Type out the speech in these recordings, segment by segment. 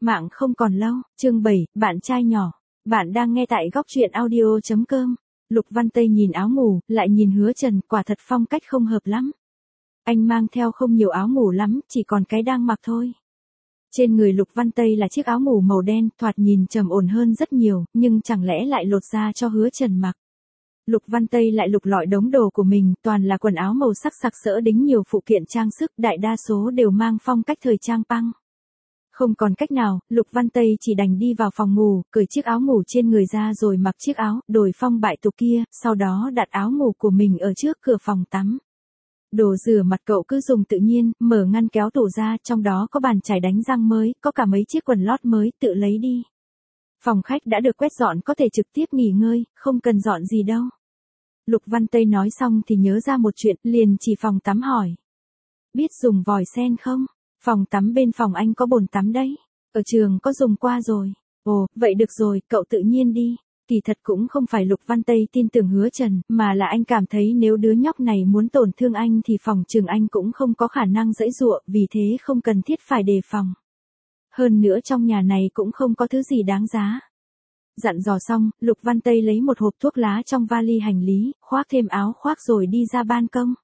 Mạng không còn lâu, chương 7, bạn trai nhỏ. Bạn đang nghe tại góc truyện audio.com. Lục Văn Tây nhìn áo ngủ, lại nhìn Hứa Trần, quả thật phong cách không hợp lắm. Anh mang theo không nhiều áo ngủ lắm, chỉ còn cái đang mặc thôi. Trên người Lục Văn Tây là chiếc áo ngủ màu đen, thoạt nhìn trầm ổn hơn rất nhiều, nhưng chẳng lẽ lại lột ra cho Hứa Trần mặc. Lục Văn Tây lại lục lọi đống đồ của mình, toàn là quần áo màu sắc sặc sỡ đính nhiều phụ kiện trang sức, đại đa số đều mang phong cách thời trang punk. Không còn cách nào, Lục Văn Tây chỉ đành đi vào phòng ngủ, cởi chiếc áo ngủ trên người ra rồi mặc chiếc áo, đổi phong bại tục kia, sau đó đặt áo ngủ của mình ở trước cửa phòng tắm. Đồ rửa mặt cậu cứ dùng tự nhiên, mở ngăn kéo tủ ra, trong đó có bàn chải đánh răng mới, có cả mấy chiếc quần lót mới, tự lấy đi. Phòng khách đã được quét dọn, có thể trực tiếp nghỉ ngơi, không cần dọn gì đâu. Lục Văn Tây nói xong thì nhớ ra một chuyện, liền chỉ phòng tắm hỏi. Biết dùng vòi sen không? Phòng tắm bên phòng anh có bồn tắm đấy. Ở trường có dùng qua rồi. Ồ, vậy được rồi, cậu tự nhiên đi. Kỳ thật cũng không phải Lục Văn Tây tin tưởng Hứa Trần, mà là anh cảm thấy nếu đứa nhóc này muốn tổn thương anh thì phòng trường anh cũng không có khả năng giãy giụa, vì thế không cần thiết phải đề phòng. Hơn nữa trong nhà này cũng không có thứ gì đáng giá. Dặn dò xong, Lục Văn Tây lấy một hộp thuốc lá trong vali hành lý, khoác thêm áo khoác rồi đi ra ban công.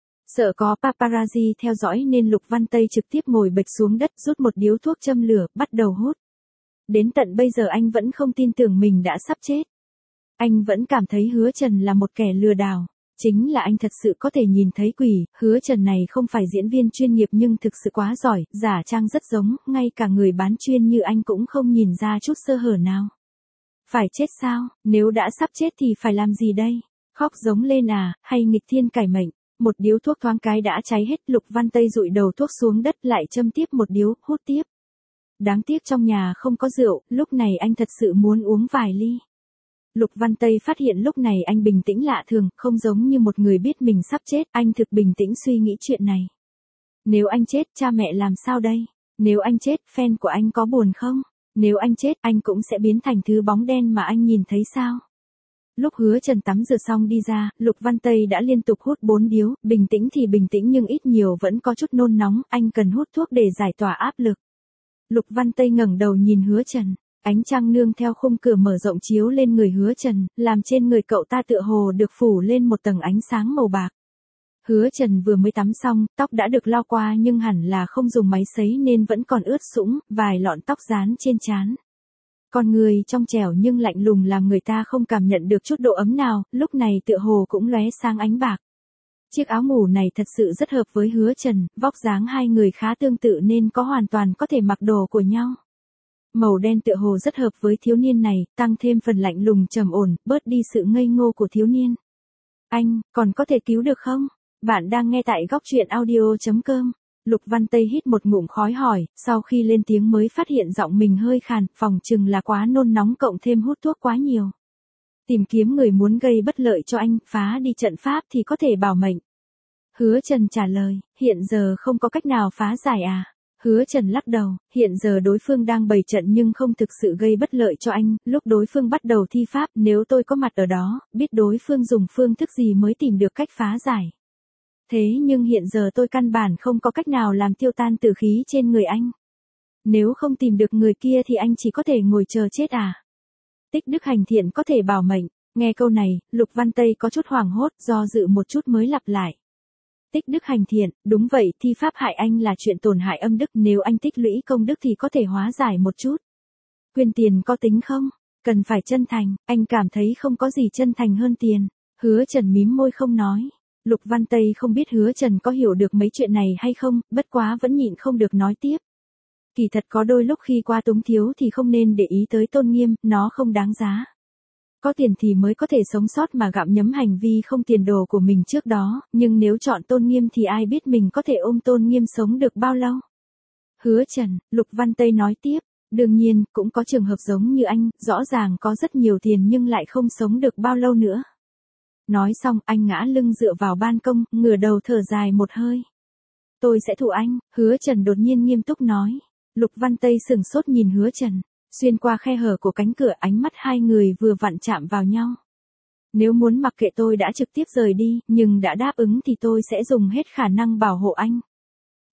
Sợ có paparazzi theo dõi nên Lục Văn Tây trực tiếp ngồi bệt xuống đất, rút một điếu thuốc châm lửa, bắt đầu hút. Đến tận bây giờ anh vẫn không tin tưởng mình đã sắp chết. Anh vẫn cảm thấy Hứa Trần là một kẻ lừa đảo. Chính là anh thật sự có thể nhìn thấy quỷ, Hứa Trần này không phải diễn viên chuyên nghiệp nhưng thực sự quá giỏi, giả trang rất giống, ngay cả người bán chuyên như anh cũng không nhìn ra chút sơ hở nào. Phải chết sao, nếu đã sắp chết thì phải làm gì đây? Khóc giống lên à, hay nghịch thiên cải mệnh? Một điếu thuốc thoáng cái đã cháy hết, Lục Văn Tây dụi đầu thuốc xuống đất lại châm tiếp một điếu, hút tiếp. Đáng tiếc trong nhà không có rượu, lúc này anh thật sự muốn uống vài ly. Lục Văn Tây phát hiện lúc này anh bình tĩnh lạ thường, không giống như một người biết mình sắp chết, anh thực bình tĩnh suy nghĩ chuyện này. Nếu anh chết, cha mẹ làm sao đây? Nếu anh chết, fan của anh có buồn không? Nếu anh chết, anh cũng sẽ biến thành thứ bóng đen mà anh nhìn thấy sao? Lúc Hứa Trần tắm rửa xong đi ra, Lục Văn Tây đã liên tục hút 4 điếu, bình tĩnh thì bình tĩnh nhưng ít nhiều vẫn có chút nôn nóng, anh cần hút thuốc để giải tỏa áp lực. Lục Văn Tây ngẩng đầu nhìn Hứa Trần, ánh trăng nương theo khung cửa mở rộng chiếu lên người Hứa Trần, làm trên người cậu ta tựa hồ được phủ lên một tầng ánh sáng màu bạc. Hứa Trần vừa mới tắm xong, tóc đã được lau qua nhưng hẳn là không dùng máy sấy nên vẫn còn ướt sũng, vài lọn tóc dán trên trán. Con người trong trẻo nhưng lạnh lùng làm người ta không cảm nhận được chút độ ấm nào, lúc này tựa hồ cũng lóe sáng ánh bạc. Chiếc áo ngủ này thật sự rất hợp với Hứa Trần, vóc dáng hai người khá tương tự nên có hoàn toàn có thể mặc đồ của nhau. Màu đen tựa hồ rất hợp với thiếu niên này, tăng thêm phần lạnh lùng trầm ổn, bớt đi sự ngây ngô của thiếu niên. Anh, còn có thể cứu được không? Bạn đang nghe tại góc truyện audio.com. Lục Văn Tây hít một ngụm khói hỏi, sau khi lên tiếng mới phát hiện giọng mình hơi khàn, phòng chừng là quá nôn nóng cộng thêm hút thuốc quá nhiều. Tìm kiếm người muốn gây bất lợi cho anh, phá đi trận pháp thì có thể bảo mệnh. Hứa Trần trả lời, hiện giờ không có cách nào phá giải à? Hứa Trần lắc đầu, hiện giờ đối phương đang bày trận nhưng không thực sự gây bất lợi cho anh, lúc đối phương bắt đầu thi pháp, nếu tôi có mặt ở đó, biết đối phương dùng phương thức gì mới tìm được cách phá giải. Thế nhưng hiện giờ tôi căn bản không có cách nào làm tiêu tan tử khí trên người anh. Nếu không tìm được người kia thì anh chỉ có thể ngồi chờ chết à? Tích đức hành thiện có thể bảo mệnh. Nghe câu này, Lục Văn Tây có chút hoảng hốt, do dự một chút mới lặp lại. Tích đức hành thiện, đúng vậy, thi pháp hại anh là chuyện tổn hại âm đức, nếu anh tích lũy công đức thì có thể hóa giải một chút. Quyên tiền có tính không? Cần phải chân thành, anh cảm thấy không có gì chân thành hơn tiền. Hứa Trần mím môi không nói. Lục Văn Tây không biết Hứa Trần có hiểu được mấy chuyện này hay không, bất quá vẫn nhịn không được nói tiếp. Kỳ thật có đôi lúc khi qua túng thiếu thì không nên để ý tới tôn nghiêm, nó không đáng giá. Có tiền thì mới có thể sống sót mà gặm nhấm hành vi không tiền đồ của mình trước đó, nhưng nếu chọn tôn nghiêm thì ai biết mình có thể ôm tôn nghiêm sống được bao lâu. Hứa Trần, Lục Văn Tây nói tiếp, đương nhiên, cũng có trường hợp giống như anh, rõ ràng có rất nhiều tiền nhưng lại không sống được bao lâu nữa. Nói xong, anh ngã lưng dựa vào ban công, ngửa đầu thở dài một hơi. Tôi sẽ thụ anh, Hứa Trần đột nhiên nghiêm túc nói. Lục Văn Tây sửng sốt nhìn Hứa Trần. Xuyên qua khe hở của cánh cửa, ánh mắt hai người vừa vặn chạm vào nhau. Nếu muốn mặc kệ tôi đã trực tiếp rời đi, nhưng đã đáp ứng thì tôi sẽ dùng hết khả năng bảo hộ anh.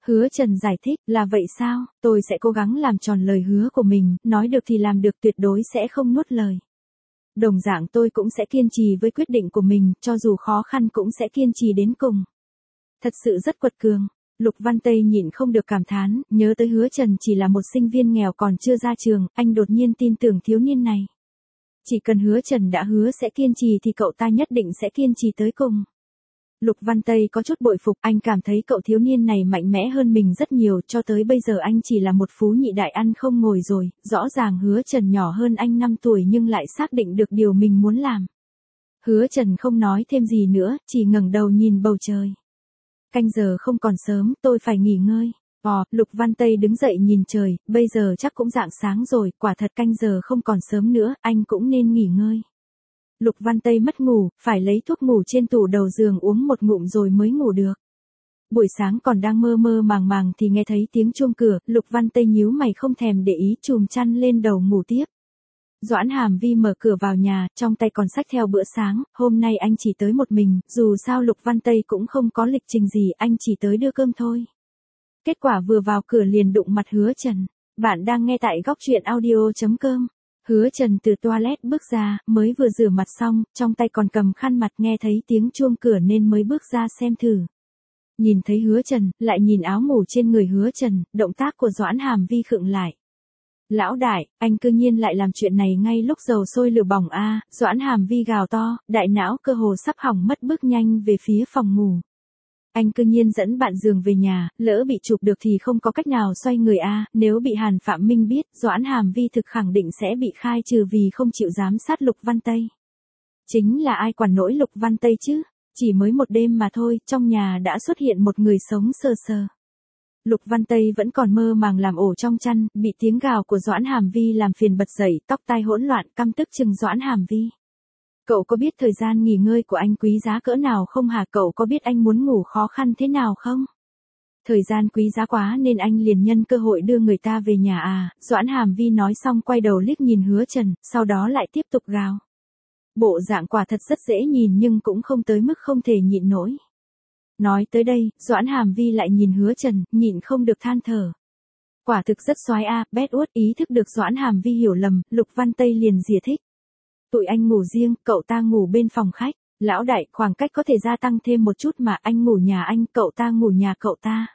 Hứa Trần giải thích, là vậy sao, tôi sẽ cố gắng làm tròn lời hứa của mình, nói được thì làm được, tuyệt đối sẽ không nuốt lời. Đồng dạng tôi cũng sẽ kiên trì với quyết định của mình, cho dù khó khăn cũng sẽ kiên trì đến cùng. Thật sự rất quật cường. Lục Văn Tây nhịn không được cảm thán, nhớ tới Hứa Trần chỉ là một sinh viên nghèo còn chưa ra trường, anh đột nhiên tin tưởng thiếu niên này. Chỉ cần Hứa Trần đã hứa sẽ kiên trì thì cậu ta nhất định sẽ kiên trì tới cùng. Lục Văn Tây có chút bội phục, anh cảm thấy cậu thiếu niên này mạnh mẽ hơn mình rất nhiều, cho tới bây giờ anh chỉ là một phú nhị đại ăn không ngồi rồi, rõ ràng Hứa Trần nhỏ hơn anh 5 tuổi nhưng lại xác định được điều mình muốn làm. Hứa Trần không nói thêm gì nữa, chỉ ngẩng đầu nhìn bầu trời. Canh giờ không còn sớm, tôi phải nghỉ ngơi. Lục Văn Tây đứng dậy nhìn trời, bây giờ chắc cũng rạng sáng rồi, quả thật canh giờ không còn sớm nữa, anh cũng nên nghỉ ngơi. Lục Văn Tây mất ngủ, phải lấy thuốc ngủ trên tủ đầu giường uống một ngụm rồi mới ngủ được. Buổi sáng còn đang mơ mơ màng màng thì nghe thấy tiếng chuông cửa, Lục Văn Tây nhíu mày không thèm để ý, chùm chăn lên đầu ngủ tiếp. Doãn Hàm Vi mở cửa vào nhà, trong tay còn xách theo bữa sáng, hôm nay anh chỉ tới một mình, dù sao Lục Văn Tây cũng không có lịch trình gì, anh chỉ tới đưa cơm thôi. Kết quả vừa vào cửa liền đụng mặt Hứa Trần. Bạn đang nghe tại góc truyện audio.com. Hứa Trần từ toilet bước ra, mới vừa rửa mặt xong, trong tay còn cầm khăn mặt, nghe thấy tiếng chuông cửa nên mới bước ra xem thử. Nhìn thấy Hứa Trần, lại nhìn áo ngủ trên người Hứa Trần, động tác của Doãn Hàm Vi khựng lại. Lão đại, anh cư nhiên lại làm chuyện này ngay lúc dầu sôi lửa bỏng a, Doãn Hàm Vi gào to, đại não cơ hồ sắp hỏng mất, bước nhanh về phía phòng ngủ. Anh cư nhiên dẫn bạn giường về nhà, lỡ bị chụp được thì không có cách nào xoay người a, nếu bị Hàn Phạm Minh biết, Doãn Hàm Vi thực khẳng định sẽ bị khai trừ vì không chịu giám sát Lục Văn Tây. Chính là ai quản nổi Lục Văn Tây chứ, chỉ mới một đêm mà thôi, trong nhà đã xuất hiện một người sống sờ sờ. Lục Văn Tây vẫn còn mơ màng làm ổ trong chăn, bị tiếng gào của Doãn Hàm Vi làm phiền bật dậy, tóc tai hỗn loạn, căm tức chừng Doãn Hàm Vi. Cậu có biết thời gian nghỉ ngơi của anh quý giá cỡ nào không hả? Cậu có biết anh muốn ngủ khó khăn thế nào không? Thời gian quý giá quá nên anh liền nhân cơ hội đưa người ta về nhà à? Doãn Hàm Vi nói xong quay đầu liếc nhìn Hứa Trần, sau đó lại tiếp tục gào. Bộ dạng quả thật rất dễ nhìn nhưng cũng không tới mức không thể nhịn nổi. Nói tới đây, Doãn Hàm Vi lại nhìn Hứa Trần, nhịn không được than thở. Quả thực rất xoái a, bét uất. Ý thức được Doãn Hàm Vi hiểu lầm, Lục Văn Tây liền giải thích. Tụi anh ngủ riêng, cậu ta ngủ bên phòng khách. Lão đại, khoảng cách có thể gia tăng thêm một chút mà, anh ngủ nhà anh, cậu ta ngủ nhà cậu ta.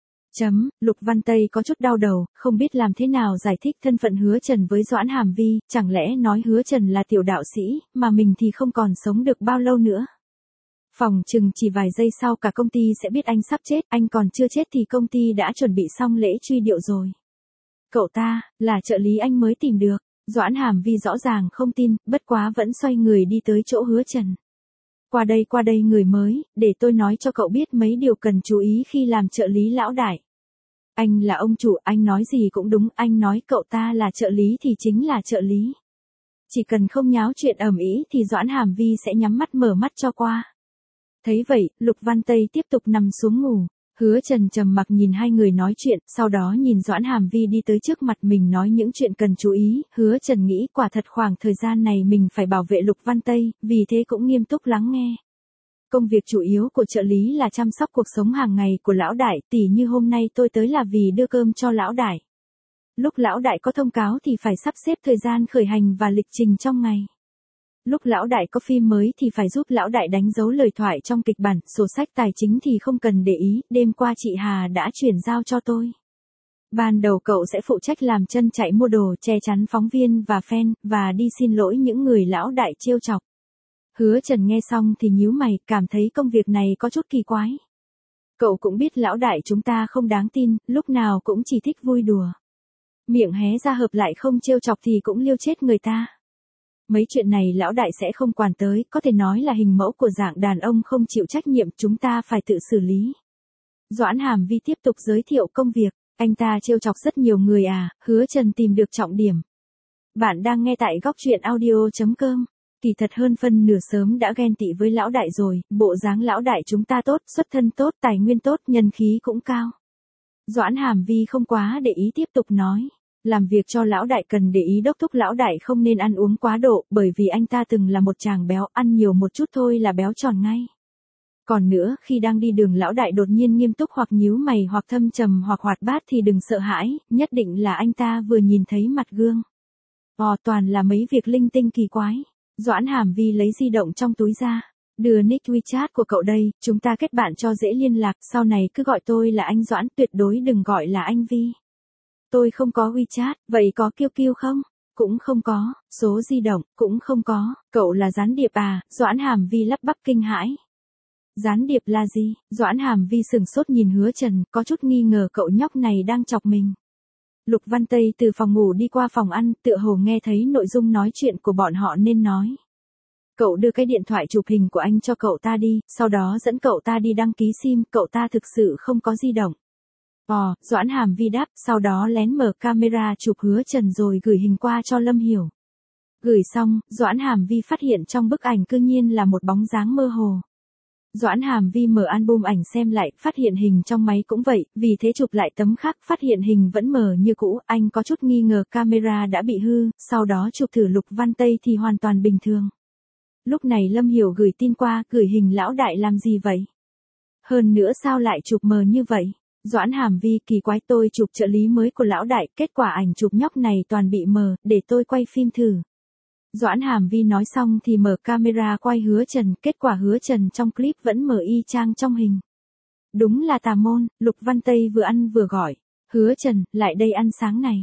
Lục Văn Tây có chút đau đầu, không biết làm thế nào giải thích thân phận Hứa Trần với Doãn Hàm Vi, chẳng lẽ nói Hứa Trần là tiểu đạo sĩ, mà mình thì không còn sống được bao lâu nữa. Phòng chừng chỉ vài giây sau cả công ty sẽ biết anh sắp chết, anh còn chưa chết thì công ty đã chuẩn bị xong lễ truy điệu rồi. Cậu ta, là trợ lý anh mới tìm được. Doãn Hàm Vi rõ ràng không tin, bất quá vẫn xoay người đi tới chỗ Hứa Trần. Qua đây người mới, để tôi nói cho cậu biết mấy điều cần chú ý khi làm trợ lý lão đại. Anh là ông chủ, anh nói gì cũng đúng, anh nói cậu ta là trợ lý thì chính là trợ lý. Chỉ cần không nháo chuyện ầm ĩ thì Doãn Hàm Vi sẽ nhắm mắt mở mắt cho qua. Thấy vậy, Lục Văn Tây tiếp tục nằm xuống ngủ. Hứa Trần trầm mặc nhìn hai người nói chuyện, sau đó nhìn Doãn Hàm Vi đi tới trước mặt mình nói những chuyện cần chú ý. Hứa Trần nghĩ quả thật khoảng thời gian này mình phải bảo vệ Lục Văn Tây, vì thế cũng nghiêm túc lắng nghe. Công việc chủ yếu của trợ lý là chăm sóc cuộc sống hàng ngày của lão đại, tỉ như hôm nay tôi tới là vì đưa cơm cho lão đại. Lúc lão đại có thông cáo thì phải sắp xếp thời gian khởi hành và lịch trình trong ngày. Lúc lão đại có phim mới thì phải giúp lão đại đánh dấu lời thoại trong kịch bản, sổ sách tài chính thì không cần để ý, đêm qua chị Hà đã chuyển giao cho tôi. Ban đầu cậu sẽ phụ trách làm chân chạy mua đồ, che chắn phóng viên và fan, và đi xin lỗi những người lão đại trêu chọc. Hứa Trần nghe xong thì nhíu mày, cảm thấy công việc này có chút kỳ quái. Cậu cũng biết lão đại chúng ta không đáng tin, lúc nào cũng chỉ thích vui đùa. Miệng hé ra hợp lại không trêu chọc thì cũng liêu chết người ta. Mấy chuyện này lão đại sẽ không quản tới, có thể nói là hình mẫu của dạng đàn ông không chịu trách nhiệm, chúng ta phải tự xử lý. Doãn Hàm Vi tiếp tục giới thiệu công việc, anh ta trêu chọc rất nhiều người à, Hứa Trần tìm được trọng điểm. Bạn đang nghe tại góc truyện audio.com. Kỳ thật hơn phân nửa sớm đã ghen tị với lão đại rồi, bộ dáng lão đại chúng ta tốt, xuất thân tốt, tài nguyên tốt, nhân khí cũng cao. Doãn Hàm Vi không quá để ý tiếp tục nói. Làm việc cho lão đại cần để ý đốc thúc lão đại không nên ăn uống quá độ, bởi vì anh ta từng là một chàng béo, ăn nhiều một chút thôi là béo tròn ngay. Còn nữa, khi đang đi đường lão đại đột nhiên nghiêm túc hoặc nhíu mày hoặc thâm trầm hoặc hoạt bát thì đừng sợ hãi, nhất định là anh ta vừa nhìn thấy mặt gương. Toàn là mấy việc linh tinh kỳ quái. Doãn Hàm Vi lấy di động trong túi ra. Đưa nick WeChat của cậu đây, chúng ta kết bạn cho dễ liên lạc, sau này cứ gọi tôi là anh Doãn, tuyệt đối đừng gọi là anh Vi. Tôi không có WeChat, vậy có QQ không? Cũng không có, số di động, cũng không có, cậu là gián điệp à? Doãn Hàm Vi lắp bắp kinh hãi. Gián điệp là gì? Doãn Hàm Vi sừng sốt nhìn Hứa Trần, có chút nghi ngờ cậu nhóc này đang chọc mình. Lục Văn Tây từ phòng ngủ đi qua phòng ăn, tựa hồ nghe thấy nội dung nói chuyện của bọn họ nên nói. Cậu đưa cái điện thoại chụp hình của anh cho cậu ta đi, sau đó dẫn cậu ta đi đăng ký SIM, cậu ta thực sự không có di động. Doãn Hàm Vi đáp, sau đó lén mở camera chụp Hứa Trần rồi gửi hình qua cho Lâm Hiểu. Gửi xong, Doãn Hàm Vi phát hiện trong bức ảnh cư nhiên là một bóng dáng mơ hồ. Doãn Hàm Vi mở album ảnh xem lại, phát hiện hình trong máy cũng vậy, vì thế chụp lại tấm khác, phát hiện hình vẫn mờ như cũ, anh có chút nghi ngờ camera đã bị hư, sau đó chụp thử Lục Văn Tây thì hoàn toàn bình thường. Lúc này Lâm Hiểu gửi tin qua, gửi hình lão đại làm gì vậy? Hơn nữa sao lại chụp mờ như vậy? Doãn Hàm Vi kỳ quái, tôi chụp trợ lý mới của lão đại, kết quả ảnh chụp nhóc này toàn bị mờ, để tôi quay phim thử. Doãn Hàm Vi nói xong thì mở camera quay Hứa Trần, kết quả Hứa Trần trong clip vẫn mở y chang trong hình. Đúng là tà môn, Lục Văn Tây vừa ăn vừa gọi. Hứa Trần, lại đây ăn sáng này.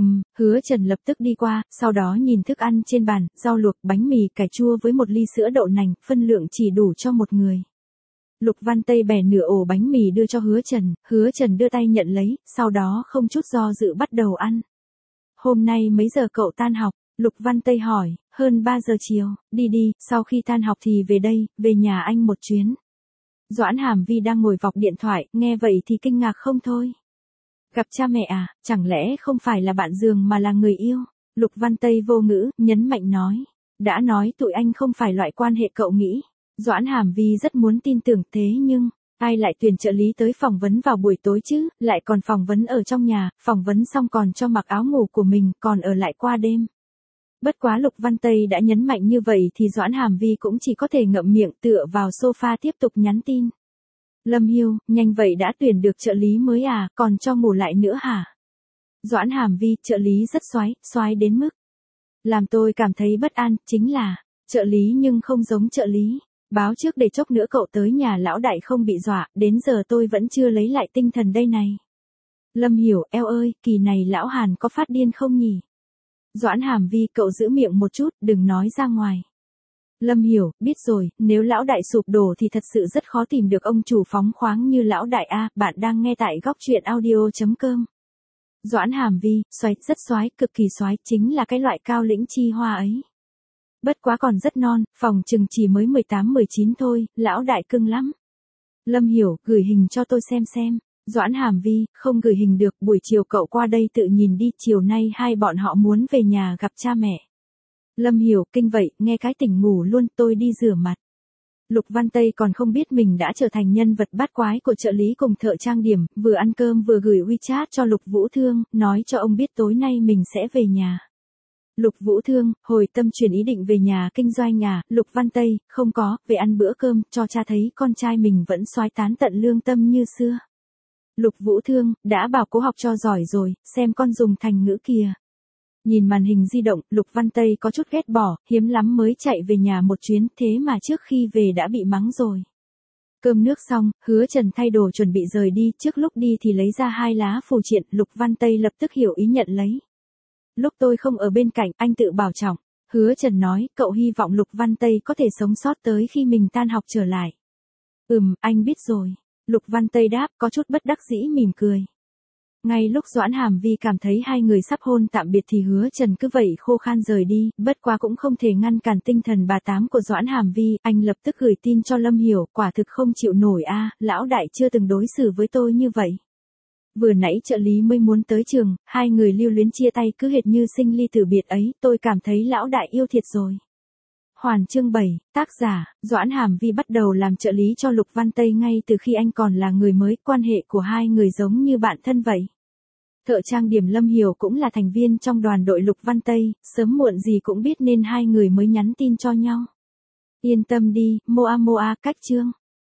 Hứa Trần lập tức đi qua, sau đó nhìn thức ăn trên bàn, rau luộc, bánh mì, cải chua với một ly sữa đậu nành, phân lượng chỉ đủ cho một người. Lục Văn Tây bẻ nửa ổ bánh mì đưa cho Hứa Trần đưa tay nhận lấy, sau đó không chút do dự bắt đầu ăn. Hôm nay mấy giờ cậu tan học? Lục Văn Tây hỏi, hơn 3 giờ chiều, đi, sau khi tan học thì về đây, về nhà anh một chuyến. Doãn Hàm Vi đang ngồi vọc điện thoại, nghe vậy thì kinh ngạc không thôi. Gặp cha mẹ à, chẳng lẽ không phải là bạn giường mà là người yêu? Lục Văn Tây vô ngữ, nhấn mạnh nói. Đã nói tụi anh không phải loại quan hệ cậu nghĩ. Doãn Hàm Vi rất muốn tin tưởng thế nhưng, ai lại tuyển trợ lý tới phỏng vấn vào buổi tối chứ, lại còn phỏng vấn ở trong nhà, phỏng vấn xong còn cho mặc áo ngủ của mình, còn ở lại qua đêm. Bất quá Lục Văn Tây đã nhấn mạnh như vậy thì Doãn Hàm Vi cũng chỉ có thể ngậm miệng tựa vào sofa tiếp tục nhắn tin. Lâm Hiêu, nhanh vậy đã tuyển được trợ lý mới à, còn cho ngủ lại nữa hả? Doãn Hàm Vi, trợ lý rất xoái đến mức làm tôi cảm thấy bất an, chính là trợ lý nhưng không giống trợ lý. Báo trước để chốc nữa cậu tới nhà lão đại không bị dọa, đến giờ tôi vẫn chưa lấy lại tinh thần đây này. Lâm Hiểu, eo ơi, kỳ này lão Hàn có phát điên không nhỉ? Doãn Hàm Vi, cậu giữ miệng một chút, đừng nói ra ngoài. Lâm Hiểu, biết rồi, nếu lão đại sụp đổ thì thật sự rất khó tìm được ông chủ phóng khoáng như lão đại a. Bạn đang nghe tại góc truyện audio.com. Doãn Hàm Vi, rất xoái, cực kỳ xoái, chính là cái loại cao lĩnh chi hoa ấy. Bất quá còn rất non, phòng chừng chỉ mới 18-19 thôi, lão đại cưng lắm. Lâm Hiểu, gửi hình cho tôi xem. Doãn Hàm Vi, không gửi hình được, buổi chiều cậu qua đây tự nhìn đi, chiều nay hai bọn họ muốn về nhà gặp cha mẹ. Lâm Hiểu, kinh vậy, nghe cái tỉnh ngủ luôn, tôi đi rửa mặt. Lục Văn Tây còn không biết mình đã trở thành nhân vật bát quái của trợ lý cùng thợ trang điểm, vừa ăn cơm vừa gửi WeChat cho Lục Vũ Thương, nói cho ông biết tối nay mình sẽ về nhà. Lục Vũ Thương, hồi tâm chuyển ý định về nhà kinh doanh à? Lục Văn Tây, không có, về ăn bữa cơm, cho cha thấy con trai mình vẫn soái tán tận lương tâm như xưa. Lục Vũ Thương, đã bảo cố học cho giỏi rồi, xem con dùng thành ngữ kìa. Nhìn màn hình di động, Lục Văn Tây có chút ghét bỏ, hiếm lắm mới chạy về nhà một chuyến, thế mà trước khi về đã bị mắng rồi. Cơm nước xong, Hứa Trần thay đồ chuẩn bị rời đi, trước lúc đi thì lấy ra 2 lá phù triện, Lục Văn Tây lập tức hiểu ý nhận lấy. Lúc tôi không ở bên cạnh, anh tự bảo trọng. Hứa Trần nói, cậu hy vọng Lục Văn Tây có thể sống sót tới khi mình tan học trở lại. Anh biết rồi. Lục Văn Tây đáp, có chút bất đắc dĩ mỉm cười. Ngay lúc Doãn Hàm Vi cảm thấy hai người sắp hôn tạm biệt thì Hứa Trần cứ vậy khô khan rời đi, bất quá cũng không thể ngăn cản tinh thần bà tám của Doãn Hàm Vi, anh lập tức gửi tin cho Lâm Hiểu, quả thực không chịu nổi a, lão đại chưa từng đối xử với tôi như vậy. Vừa nãy trợ lý mới muốn tới trường, hai người lưu luyến chia tay cứ hệt như sinh ly tử biệt ấy, tôi cảm thấy lão đại yêu thiệt rồi. Hoàn chương 7, tác giả, Doãn Hàm Vi bắt đầu làm trợ lý cho Lục Văn Tây ngay từ khi anh còn là người mới, quan hệ của hai người giống như bạn thân vậy. Thợ trang điểm Lâm Hiểu cũng là thành viên trong đoàn đội Lục Văn Tây, sớm muộn gì cũng biết nên hai người mới nhắn tin cho nhau. Yên tâm đi, Moa cách chương.